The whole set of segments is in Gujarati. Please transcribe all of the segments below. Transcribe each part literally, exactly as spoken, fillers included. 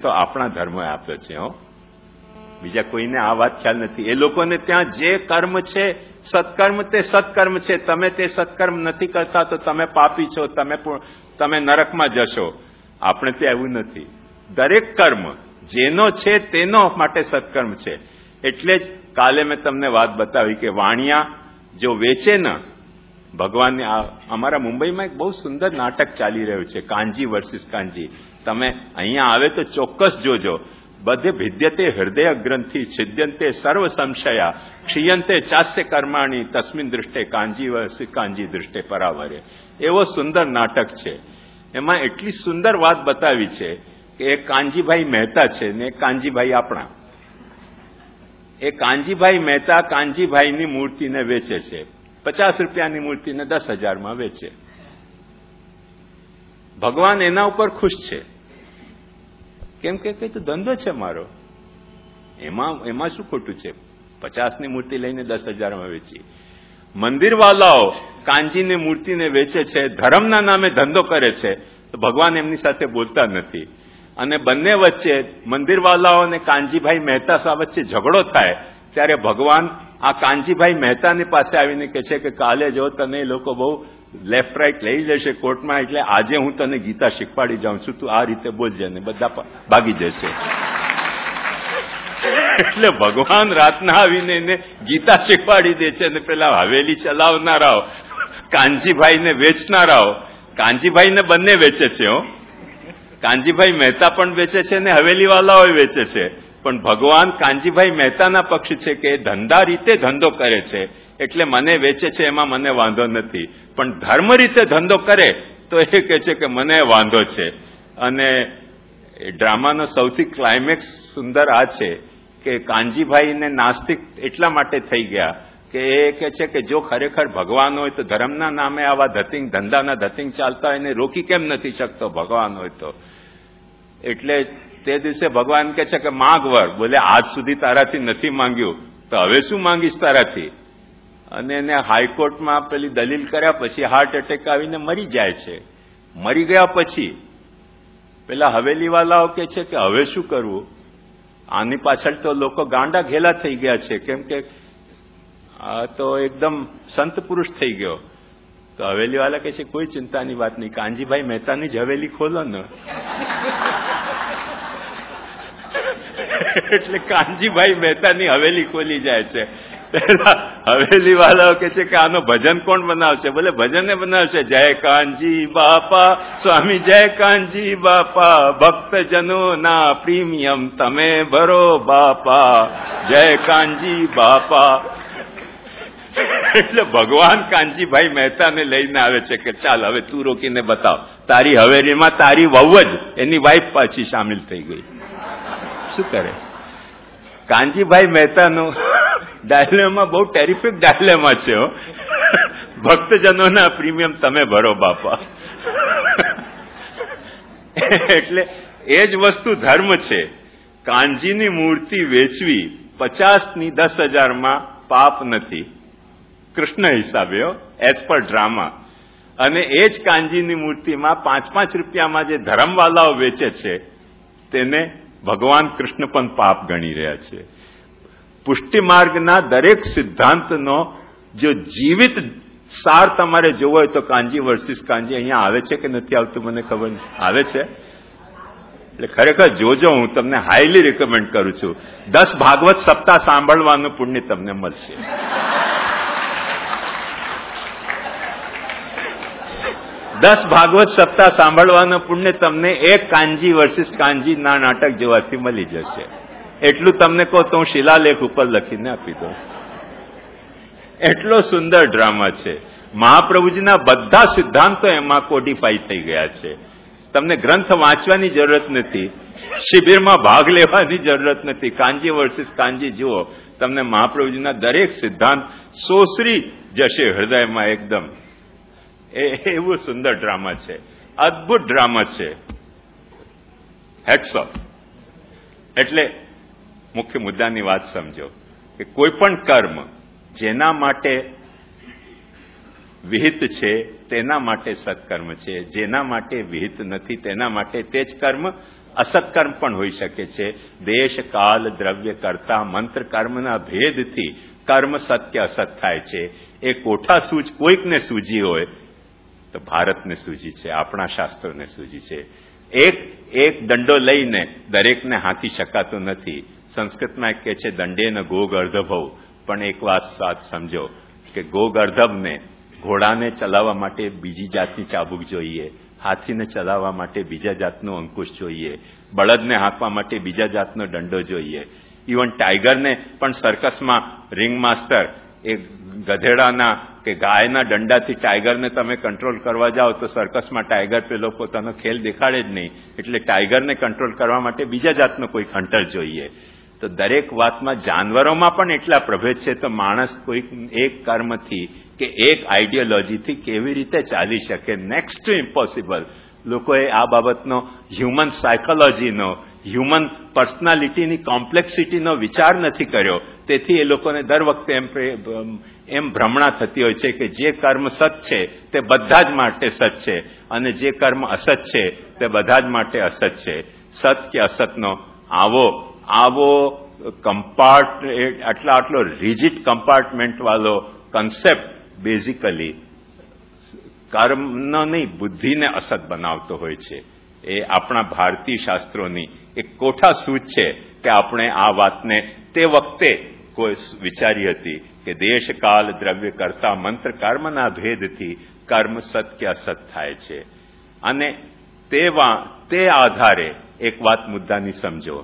તો આપણા ધર્મોએ આપ્યો છે. હો, બીજા કોઈને આ વાત ખ્યાલ નથી. એ લોકોને ત્યાં જે કર્મ છે સત્કર્મ તે સત્કર્મ છે. તમે તે સત્કર્મ નથી કરતા તો તમે પાપી છો, તમે તમે નરકમાં જશો. આપણે ત્યાં એવું નથી. દરેક કર્મ જેનો છે તેનો માટે સત્કર્મ છે. એટલે જ કાલે મેં તમને વાત બતાવી કે વાણિયા જો વેચે ને ભગવાનને. અમારા મુંબઈમાં એક બહુ સુંદર નાટક ચાલી રહ્યું છે, કાંજી વર્સિસ કાંજી. તમે અહીંયા આવે તો ચોક્કસ જોજો. બધે ભિદ્યતે હૃદય ગ્રંથિ છિદ્યંતે સર્વ સંશયા ક્ષીયંતે ચાસ્ય કર્માણી તસ્મિન દૃષ્ટે કાંજી વર્સિસ કાંજી દૃષ્ટે પરાવરે. એવો સુંદર નાટક છે. એમાં એટલી સુંદર વાત બતાવી છે કે એક કાંજીભાઈ મહેતા છે ને એક કાંજીભાઈ આપણા. એ કાંજીભાઈ મહેતા કાંજીભાઈની મૂર્તિને વેચે છે. પચાસ રૂપિયાની મૂર્તિને દસ હજારમાં વેચે. ભગવાન એના ઉપર ખુશ છે. કેમ કે કઈ તો ધંધો છે મારો, એમાં એમાં શું ખોટું છે? પચાસની મૂર્તિ લઈને દસ હજારમાં વેચી. મંદિરવાલાઓ કાંજીની મૂર્તિને વેચે છે, ધર્મના નામે ધંધો કરે છે, તો ભગવાન એમની સાથે બોલતા નથી. અને બંને વચ્ચે મંદિરવાલાઓ અને કાંજીભાઈ મહેતા વચ્ચે ઝઘડો થાય ત્યારે ભગવાન આ કાંજીભાઈ મહેતાની પાસે આવીને કહે છે કે કાલે જો તને એ લોકો બહુ લેફ્ટ રાઈટ લઈ જશે કોર્ટમાં, એટલે આજે હું તને ગીતા શીખવાડી જાઉં છું, તું આ રીતે બોલજે ને બધા ભાગી જશે. એટલે ભગવાન રાતના આવીને એને ગીતા શીખવાડી દે છે. અને પેલા હવેલી ચલાવનારાઓ કાંજીભાઈને વેચનારાઓ, કાંજીભાઈને બંને વેચે છે. હો, કાંજીભાઈ મહેતા પણ વેચે છે ને હવેલીવાલાઓ વેચે છે. પણ ભગવાન કાંજીભાઈ મહેતાના પક્ષ છે કે ધંધા રીતે ધંધો કરે છે એટલે મને વેચે છે, એમાં મને વાંધો નથી. પણ ધર્મ રીતે ધંધો કરે તો એ કહે છે કે મને વાંધો છે. અને ડ્રામાનો સૌથી ક્લાઇમેક્સ સુંદર આ છે કે કાંજીભાઈને નાસ્તિક એટલા માટે થઈ ગયા કે એ કહે છે કે જો ખરેખર ભગવાન હોય તો ધર્મના નામે આવા ધતિંગ ધંધાના ધતિંગ ચાલતા હોય એને રોકી કેમ નથી શકતો ભગવાન હોય તો. એટલે તે દિવસે ભગવાન કહે છે કે માંગ વર. બોલે આજ સુધી તારાથી નથી માંગ્યું તો હવે શું માંગીશ તારાથી? અને એને હાઈકોર્ટમાં પેલી દલીલ કર્યા પછી હાર્ટ એટેક આવીને મરી જાય છે. મરી ગયા પછી પેલા હવેલીવાલાઓ કહે છે કે હવે શું કરવું? આની પાછળ તો લોકો ગાંડા ઘેલા થઈ ગયા છે, કેમ કે આ તો એકદમ સંત પુરુષ થઈ ગયો. તો હવેલીવાલા કહે છે કોઈ ચિંતાની વાત નહીં, કાંજીભાઈ મહેતાની જ હવેલી ખોલો ને. એટલે કાંજીભાઈ મહેતાની હવેલી ખોલી જાય છે. હવેલી વાળાઓ કે છે કે આનો ભજન કોણ બનાવશે? બોલે ભજન બનાવશે જય કાંજી બાપા, સ્વામી જય કાંજી બાપા, ભક્તજનો ના પ્રીમિયમ તમે ભરો બાપા, જય કાંજી બાપા. એટલે ભગવાન કાંજીભાઈ મહેતાને લઈને આવે છે કે ચાલ હવે તું રોકીને બતાવ. તારી હવેલીમાં તારી વહુ જ એની વાઇફ પાછી સામેલ થઈ ગઈ. શું કરે? કાંજીભાઈ મહેતાનું ડાયલેમાં બહુ ટેરિફિક ડાયલેમાં છે. ભક્તજનોના પ્રીમિયમ તમે ભરો બાપા. એટલે એ જ વસ્તુ ધર્મ છે. કાંજીની મૂર્તિ વેચવી પચાસની દસ હજારમાં પાપ નથી કૃષ્ણ હિસાબે, એઝ પર ડ્રામા. અને એ જ કાંજીની મૂર્તિમાં પાંચ પાંચ રૂપિયામાં જે ધર્મવાલાઓ વેચે છે તેને ભગવાન કૃષ્ણ પણ પાપ ગણી રહ્યા છે. પુષ્ટિ માર્ગના દરેક સિદ્ધાંતનો જો જીવિત સાર તમારે જોવો હોય તો કાંજી વર્સિસ કાંજી અહીંયા આવે છે કે નથી આવતું મને ખબર નથી. આવે છે એટલે ખરેખર જોજો. હું તમને હાઈલી રિકમેન્ડ કરું છું. દસ ભાગવત સપ્તાહ સાંભળવાનું પુણ્ય તમને મળશે. દસ ભાગવત સપ્તાહ સાંભળવાનું પુણ્ય તમને એક કાંજી વર્સિસ કાંજી ના નાટક જોવાથી મળી જશે. એટલું તમને કહો તો હું શિલાલેખ ઉપર લખીને આપી દઉં. એટલો સુંદર ડ્રામા છે. મહાપ્રભુજીના બધા સિદ્ધાંતો એમાં કોડિફાઈ થઈ ગયા છે. તમને ગ્રંથ વાંચવાની જરૂરત નથી, શિબિરમાં ભાગ લેવાની જરૂરત નથી. કાંજી વર્સિસ કાંજી જુઓ, તમને મહાપ્રભુજીના દરેક સિદ્ધાંત સોસરી જશે હૃદયમાં એકદમ. એ એવું સુંદર ડ્રામા છે, અદભુત ડ્રામા છે. Hats off. એટલે મુખ્ય મુદ્દાની વાત સમજો કે કોઈ પણ કર્મ જેના માટે વિહિત છે તેના માટે સત્કર્મ છે, જેના માટે વિહિત નથી તેના માટે તે જ કર્મ અસત્કર્મ પણ હોઈ શકે છે. દેશ કાલ દ્રવ્ય કરતા મંત્ર કર્મના ભેદથી કર્મ સત્ય અસત થાય છે. એ કોઠા સૂજ કોઈકને સૂજી હોય તો ભારતને સૂજી છે, આપણા શાસ્ત્રોને સૂજી છે. એક એક દંડો લઈને દરેકને હાથી શકાતો નથી. સંસ્કૃતમાં કહે છે દંડેન ગોગ અર્ધભવ. પણ એક વાત વાત સમજો કે ગોગ અર્ધભને ઘોડાને ચલાવવા માટે બીજી જાતની ચાબુક જોઈએ, હાથીને ચલાવવા માટે બીજા જાતનો અંકુશ જોઈએ, બળદને હાંકવા માટે બીજા જાતનો દંડો જોઈએ. ઇવન ટાઈગરને પણ સર્કસમાં રિંગ માસ્ટર એ ગધેડાના કે ગાયના દંડાથી ટાઈગરને તમે કંટ્રોલ કરવા જાઓ તો સર્કસમાં ટાઈગર પેલો પોતાનો ખેલ દેખાડે જ નહીં. એટલે ટાઈગરને કંટ્રોલ કરવા માટે બીજા જાતનો કોઈ હન્ટર જોઈએ. તો દરેક વાતમાં જાનવરોમાં પણ એટલા પ્રભેદ છે. તો માણસ કોઈક એક કર્મથી કે એક આઈડિયોલોજીથી કેવી રીતે ચાલી શકે, નેક્સ્ટ ટુ ઇમ્પોસિબલ. લોકોએ આ બાબતનો હ્યુમન સાયકોલોજીનો, હ્યુમન પર્સનાલિટીની કોમ્પ્લેક્સિટીનો વિચાર નથી કર્યો. તેથી એ લોકોને દર વખતે એમ એમ ભ્રમણા થતી હોય છે કે જે કર્મ સત છે તે બધા જ માટે સત છે અને જે કર્મ અસત છે તે બધા જ માટે અસત છે. સત કે અસતનો આવો આવો કમ્પાર્ટ આટલા આટલો રિજિડ કમ્પાર્ટમેન્ટ વાળો કન્સેપ્ટ બેઝિકલી કર્મનો નહીં બુદ્ધિને અસત બનાવતો હોય છે. એ આપણા ભારતીય શાસ્ત્રોની એક કોઠા સૂચ છે કે આપણે આ વાતને તે વખતે કોઈ વિચારી હતી કે દેશ કાલ દ્રવ્ય કરતા મંત્ર કર્મના ભેદથી કર્મ સત કે અસત થાય છે. અને તેવા તે આધારે એક વાત મુદ્દાની સમજો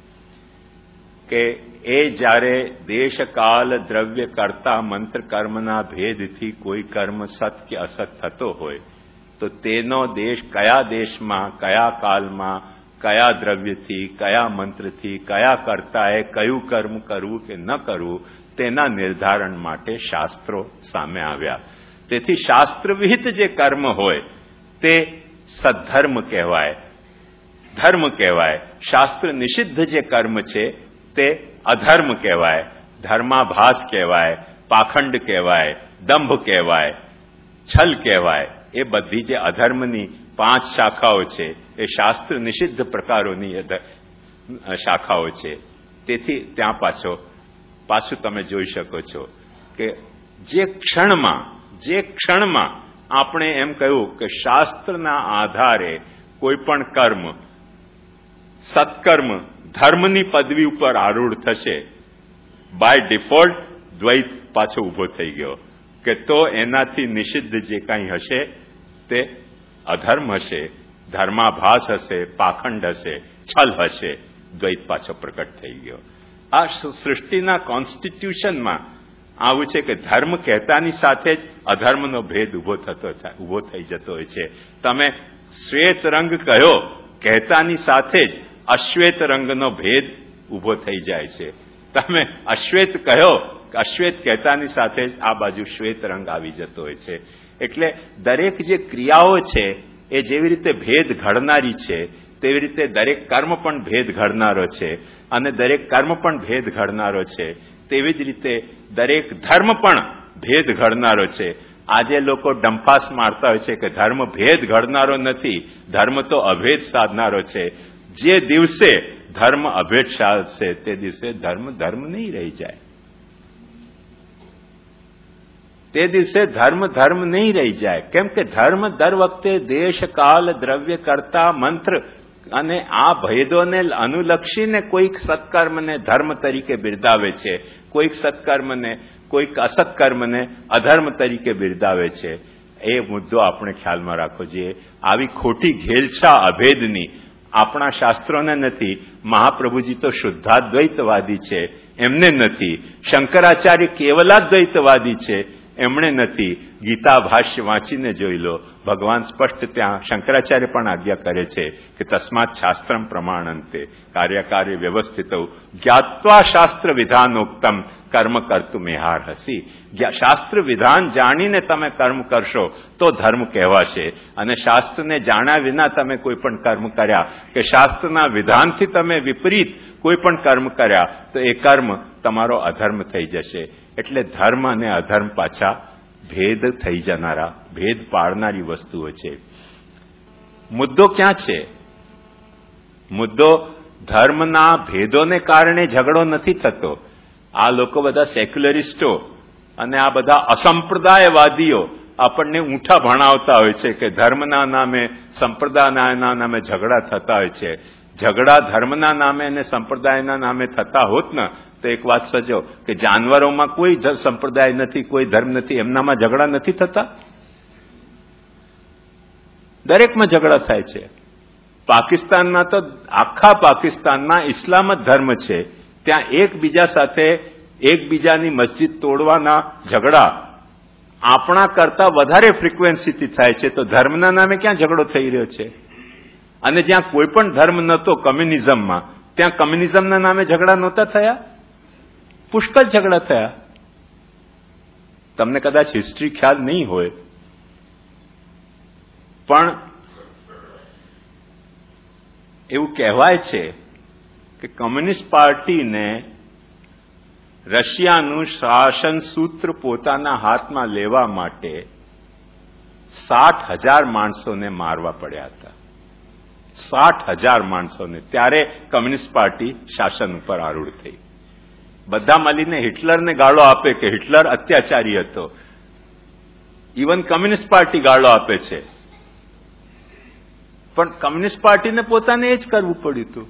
કે એ જ્યારે દેશ કાલ દ્રવ્ય કરતા મંત્ર કર્મના ભેદથી કોઈ કર્મ સત કે અસત થતો હોય તો તેનો દેશ કયા દેશમાં, કયા કાલમાં, કયા દ્રવ્યથી, કયા મંત્રથી, કયા કર્તાએ કયું કર્મ કરવું કે ન કરવું તેના નિર્ધારણ માટે શાસ્ત્રો સામે આવ્યા. તેથી શાસ્ત્રવિહિત જે કર્મ હોય તે સદ્ધર્મ કહેવાય, ધર્મ કહેવાય. શાસ્ત્ર નિષિદ્ધ જે કર્મ છે તે અધર્મ કહેવાય, ધર્માભાસ કહેવાય, પાખંડ કહેવાય, દંભ કહેવાય, છલ કહેવાય. એ બધી જે અધર્મની પાંચ શાખાઓ છે એ શાસ્ત્ર નિષિદ્ધ પ્રકારોની શાખાઓ છે. તેથી ત્યાં પાછો પાછું તમે જોઈ શકો છો કે જે ક્ષણમાં જે ક્ષણમાં આપણે એમ કહ્યું કે શાસ્ત્રના આધારે કોઈ પણ કર્મ સત્કર્મ ધર્મની પદવી ઉપર આરૂઢ થશે, બાય ડિફોલ્ટ દ્વૈત પાછો ઉભો થઈ ગયો કે તો એનાથી નિષિદ્ધ જે કંઈ હશે તે અધર્મ હશે, ધર્માભાસ હશે, પાખંડ હશે, છલ હશે. દ્વૈત પાછો પ્રકટ થઈ ગયો. આ સૃષ્ટિના કોન્સ્ટિટ્યુશનમાં આવું છે કે ધર્મ કહેતાની સાથે જ અધર્મનો ભેદ ઉભો થતો ઉભો થઈ જતો હોય છે. તમે શ્વેત રંગ કહ્યો કહેતાની સાથે જ અશ્વેત રંગનો ભેદ ઉભો થઈ જાય છે. તમે અશ્વેત કહ્યો અશ્વેત કહેતાની સાથે જ આ બાજુ શ્વેત રંગ આવી જતો હોય છે. એટલે દરેક જે ક્રિયાઓ છે એ જેવી રીતે ભેદ ઘડનારી છે તેવી રીતે દરેક કર્મ પણ ભેદ ઘડનારો છે અને દરેક કર્મ પણ ભેદ ઘડનારો છે. તેવી જ રીતે દરેક ધર્મ પણ ભેદ ઘડનારો છે. આજે લોકો ડંફાસ મારતા હોય છે કે ધર્મ ભેદ ઘડનારો નથી, ધર્મ તો અભેદ સાધનારો છે. જે દિવસે ધર્મ અભેદ સાધશે તે દિવસે ધર્મ ધર્મ નહીં રહી જાય. તે દિવસે ધર્મ ધર્મ નહીં રહી જાય. કેમ કે ધર્મ દર વખતે દેશ કાલ દ્રવ્ય કરતા મંત્ર અને આ ભેદોને અનુલક્ષીને કોઈક સત્કર્મને ધર્મ તરીકે બિરદાવે છે, કોઈક સત્કર્મને કોઈક અસત્કર્મને અધર્મ તરીકે બિરદાવે છે. એ મુદ્દો આપણે ખ્યાલમાં રાખવો જોઈએ. આવી ખોટી ઘેલછા અભેદની આપણા શાસ્ત્રોને નથી. મહાપ્રભુજી તો શુદ્ધાદ્વૈતવાદી છે, એમને નથી. શંકરાચાર્ય કેવલાદ્વૈતવાદી છે, એમણે નથી. ગીતા ભાષ્ય વાંચીને જોઈ લો, ભગવાન સ્પષ્ટ ત્યાં શંકરાચાર્ય પણ આજ્ઞા કરે છે કે તસ્માત શાસ્ત્રમ પ્રમાણંતે કાર્યકાર્ય વ્યવસ્થિત જ્ઞાત્વા શાસ્ત્ર વિધાનોક્તમ કર્મ કરતું મેહાર હસી. શાસ્ત્ર વિધાન જાણીને તમે કર્મ કરશો તો ધર્મ કહેવાશે, અને શાસ્ત્રને જાણ્યા વિના તમે કોઈ પણ કર્મ કર્યા કે શાસ્ત્રના વિધાનથી તમે વિપરીત કોઈ પણ કર્મ કર્યા તો એ કર્મ તમારો અધર્મ થઈ જશે. એટલે ધર્મ અને અધર્મ પાછા ભેદ થઈ જનારા, ભેદ પાડનારી વસ્તુઓ છે. મુદ્દો ક્યાં છે? મુદ્દો ધર્મના ભેદોને કારણે ઝઘડો નથી થતો. આ લોકો બધા સેક્યુલરિસ્ટો અને આ બધા અસંપ્રદાયવાદીઓ આપણને ઊંઠા ભણાવતા હોય છે કે ધર્મના નામે સંપ્રદાયના નામે ઝઘડા થતા હોય છે. ઝઘડા ધર્મના નામે અને સંપ્રદાયના નામે થતા હોત ને તો એક વાત સજો કે જાનવરોમાં કોઈ સંપ્રદાય નથી, કોઈ ધર્મ નથી, એમનામાં ઝઘડા નથી થતા? દરેકમાં ઝઘડા થાય છે. પાકિસ્તાનમાં તો આખા પાકિસ્તાનમાં ઇસ્લામ જ ધર્મ છે. ત્યાં એકબીજા સાથે એકબીજાની મસ્જિદ તોડવાના ઝઘડા આપણા કરતા વધારે ફ્રીક્વન્સીથી થાય છે. તો ધર્મના નામે ક્યાં ઝઘડો થઈ રહ્યો છે? અને જ્યાં કોઈ પણ ધર્મ નહોતો કમ્યુનિઝમમાં, ત્યાં કમ્યુનિઝમના નામે ઝઘડા નહોતા થયા? પુષ્કળ ઝઘડા થયા. તમને કદાચ હિસ્ટ્રી ખ્યાલ નહીં હોય, પણ એવું કહેવાય છે કે કમ્યુનિસ્ટ પાર્ટીને રશિયાનું શાસન સૂત્ર પોતાના હાથમાં લેવા માટે સાઠ હજાર માણસોને મારવા પડ્યા હતા. સાઠ હજાર માણસોને. ત્યારે કમ્યુનિસ્ટ પાર્ટી શાસન ઉપર આરૂઢ થઈ. બધા મળીને હિટલરને ગાળો આપે કે હિટલર અત્યાચારી હતો. ઇવન કમ્યુનિસ્ટ પાર્ટી ગાળો આપે છે, પણ કમ્યુનિસ્ટ પાર્ટીને પોતાને એ જ કરવું પડ્યું હતું.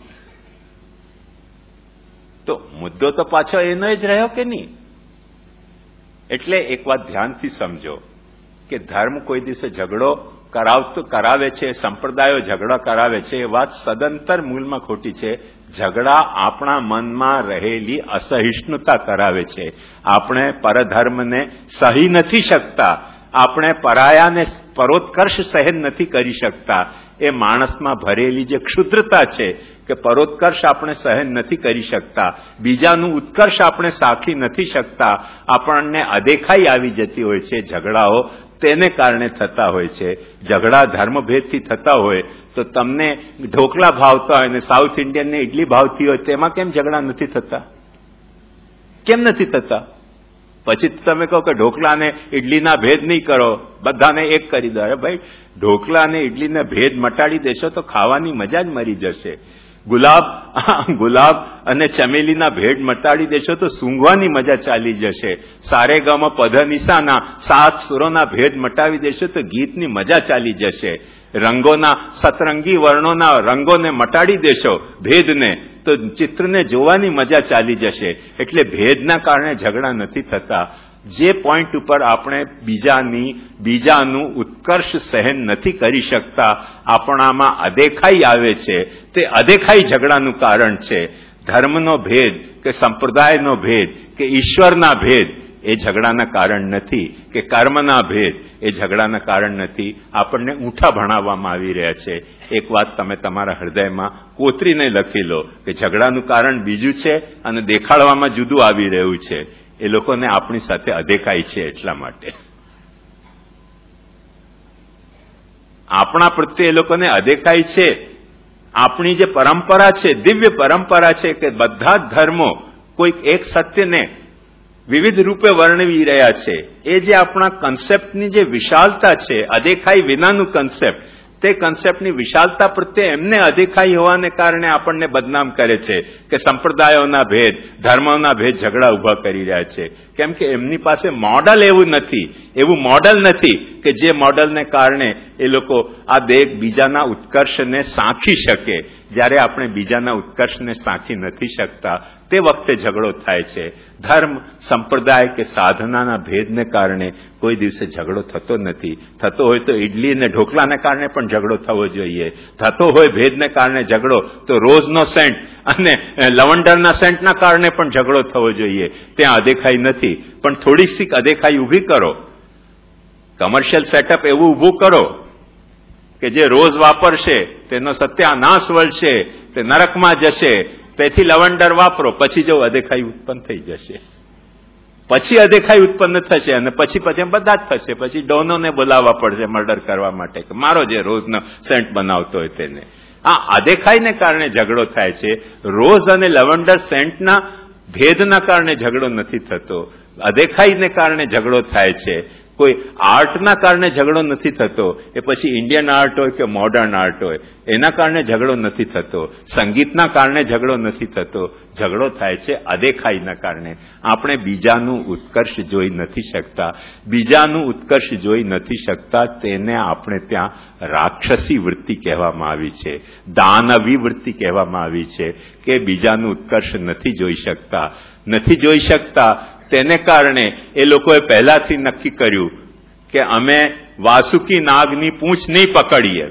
તો મુદ્દો તો પાછો એનો જ રહ્યો કે નહીં? એટલે એક વાત ધ્યાનથી સમજો કે ધર્મ કોઈ દિવસે ઝઘડો કરાવતો કરાવે છે, સંપ્રદાયો ઝઘડા કરાવે છે, એ વાત સદંતર મૂળમાં ખોટી છે. ઝઘડા આપણા મનમાં રહેલી અસહિષ્ણુતા કરાવે છે. આપણે પરધર્મને સહી નથી શકતા, આપણે પરાયાને પરોત્કર્ષ સહન નથી કરી શકતા. એ માણસમાં ભરેલી જે ક્ષુદ્રતા છે કે પરોત્કર્ષ આપણે સહન નથી કરી શકતા, બીજાનું ઉત્કર્ષ આપણે સાખી નથી શકતા, આપણને અદેખાઈ આવી જતી હોય છે. ઝઘડાઓ તેને કારણે થતા હોય છે. ઝઘડા ધર્મભેદથી થતા હોય તો તમને ઢોકળા ભાવતા હોય ને સાઉથ ઇન્ડિયનને ઇડલી ભાવતી હોય, તેમાં કેમ ઝઘડા નથી થતા? કેમ નથી થતા? પછી તમે કહો કે ઢોકળાને ઇડલીના ભેદ નહીં કરો, બધાને એક કરી દો. અરે ભાઈ, ઢોકળા અને ઇડલીને ભેદ મટાડી દેશો તો ખાવાની મજા જ મરી જશે. ગુલાબ ગુલાબ અને ચમેલીના ભેદ મટાડી દેશો તો સૂંઘવાની મજા ચાલી જશે. સારેગમ પધનિસાના સાત સુરોના ભેદ મટાવી દેશો તો ગીતની મજા ચાલી જશે. રંગોના સતરંગી વર્ણોના રંગોને મટાડી દેશો, ભેદને, તો ચિત્રને જોવાની મજા ચાલી જશે. એટલે ભેદના કારણે ઝઘડા નથી થતા. જે પોઈન્ટ ઉપર આપણે બીજાની બીજાનું ઉત્કર્ષ સહન નથી કરી શકતા, આપણામાં અદેખાઈ આવે છે, તે અદેખાઈ ઝઘડાનું કારણ છે. ધર્મનો ભેદ કે સંપ્રદાયનો ભેદ કે ઈશ્વરના ભેદ એ ઝઘડાના કારણ નથી, કે કર્મના ભેદ એ ઝઘડાના કારણ નથી. આપણને ઊંઠા ભણાવવામાં આવી રહ્યા છે. એક વાત તમે તમારા હૃદયમાં કોતરીને લખી લો કે ઝઘડાનું કારણ બીજું છે અને દેખાડવામાં જુદું આવી રહ્યું છે. એ લોકોને આપણી સાથે અદેખાઈ છે. એટલા માટે આપણા પ્રત્યે એ લોકોને અદેખાઈ છે. આપણી જે પરંપરા છે, દિવ્ય પરંપરા છે કે બધા જ ધર્મો કોઈક એક સત્યને વિવિધ રૂપે વર્ણવી રહ્યા છે. એ જે આપણા કન્સેપ્ટની જે વિશાલતા છે, અદેખાઈ વિનાનું કન્સેપ્ટ, તે કન્સેપ્ટની વિશાલતા પ્રત્યે એમને અદેખાઈ હોવાને કારણે આપણને બદનામ કરે છે કે સંપ્રદાયોના ભેદ, ધર્મોના ભેદ ઝઘડા ઉભા કરી રહ્યા છે. કેમ કે એમની પાસે મોડલ એવું નથી, એવું મોડલ નથી કે જે મોડલને કારણે એ લોકો આ દેખ બીજાના ઉત્કર્ષને સાંખી શકે. જ્યારે આપણે બીજાના ઉત્કર્ષને સાંખી નથી શકતા, તે વખતે ઝઘડો થાય છે. ધર્મ, સંપ્રદાય કે સાધનાના ભેદને કારણે કોઈ દિવસે ઝઘડો થતો નથી. થતો હોય તો ઇડલી અને ઢોકળાને કારણે પણ ઝઘડો થવો જોઈએ. થતો હોય ભેદને કારણે ઝઘડો તો રોઝનો સેન્ટ અને લવંડરના સેન્ટના કારણે પણ ઝઘડો થવો જોઈએ. ત્યાં અદેખાઈ નથી, પણ થોડી શીખ અદેખાઈ ઊભી કરો. કમર્શિયલ સેટઅપ એવું ઊભું કરો કે જે રોજ વાપરશે તેનો સત્યાનાશ વળશે, તે નરકમાં જશે. તેથી લવંડર વાપરો, પછી જો અદેખાઈ ઉત્પન્ન થઈ જશે, પછી અદેખાઈ ઉત્પન્ન થશે અને પછી પછી બધા જ થશે. પછી ડોનોને બોલાવવા પડશે મર્ડર કરવા માટે કે મારો જે રોજનો સેન્ટ બનાવતો હોય તેને. આ અદેખાઈને કારણે ઝઘડો થાય છે. રોઝ અને લવંડર સેન્ટના ભેદના કારણે ઝઘડો નથી થતો, અદેખાઈને કારણે ઝઘડો થાય છે. કોઈ આર્ટના કારણે ઝઘડો નથી થતો, એ પછી ઇન્ડિયન આર્ટ હોય કે મોડર્ન આર્ટ હોય એના કારણે ઝઘડો નથી થતો, સંગીતના કારણે ઝઘડો નથી થતો. ઝઘડો થાય છે અદેખાઈના કારણે. આપણે બીજાનું ઉત્કર્ષ જોઈ નથી શકતા. બીજાનું ઉત્કર્ષ જોઈ નથી શકતા તેને આપણે ત્યાં રાક્ષસી વૃત્તિ કહેવામાં આવી છે, દાનવી વૃત્તિ કહેવામાં આવી છે કે બીજાનું ઉત્કર્ષ નથી જોઈ શકતા. નથી જોઈ શકતા તેને કારણે એ લોકોએ પહેલાથી નક્કી કર્યું કે અમે વાસુકી નાગની પૂંછ નહીં પકડીએ.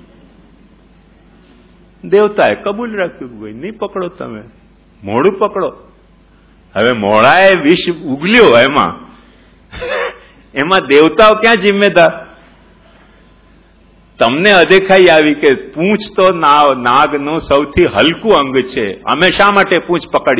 દેવતાએ કબૂલ રાખ્યું, ભાઈ નહીં પકડો, તમે મોડું પકડો. હવે મોડાએ વિષ ઉગલ્યો, એમાં એમાં દેવતાઓ ક્યાં જિમ્મેદાર? તમને અદેખાઈ આવી કે પૂંછ તો નાગનું સૌથી હલકું અંગ છે, અમે શા માટે પૂંછ પકડી